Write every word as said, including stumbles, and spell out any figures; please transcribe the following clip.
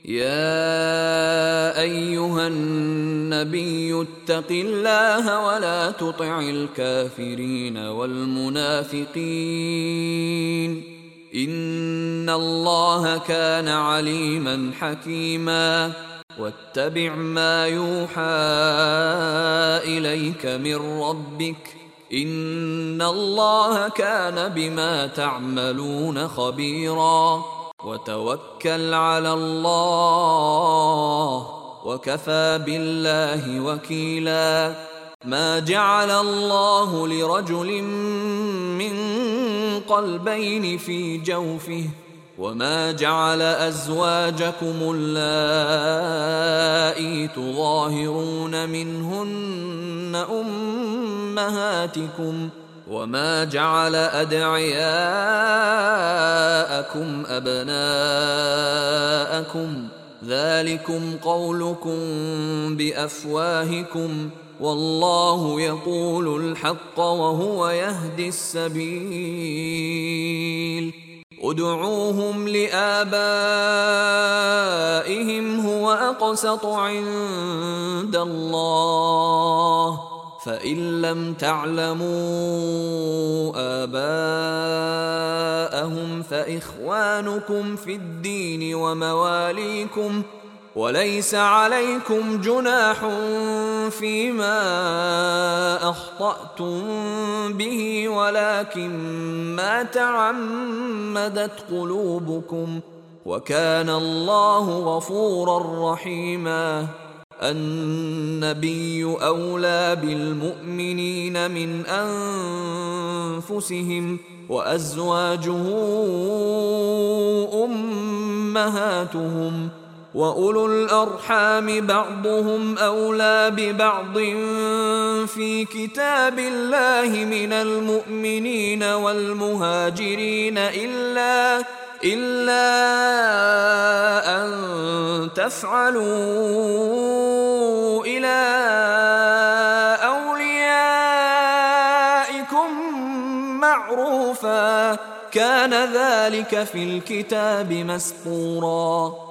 يا أيها النبي اتق الله ولا تطع الكافرين والمنافقين إن الله كان عليما حكيما واتبع ما يوحى إليك من ربك إن الله كان بما تعملون خبيرا وتوكل على الله وكفى بالله وكيلا ما جعل الله لرجل من قلبين في جوفه وما جعل أزواجكم اللائي تظاهرون منهن أمهاتكم وما جعل أدعياءكم أبناءكم ذلكم قولكم بأفواهكم والله يقول الحق وهو يهدي السبيل ادعوهم لآبائهم هو أقسط عند الله فإن لم تعلموا آباءهم فإخوانكم في الدين ومواليكم وليس عليكم جناح فيما أخطأتم به ولكن ما تعمدت قلوبكم وكان الله غفورا رحيما النبي أولى بالمؤمنين من أنفسهم وأزواجه أمهاتهم وأولو الأرحام بعضهم أولى ببعض في كتاب الله من المؤمنين والمهاجرين إلا إلا أن تفعلوا إلى أوليائكم معروفا كان ذلك في الكتاب مسطورا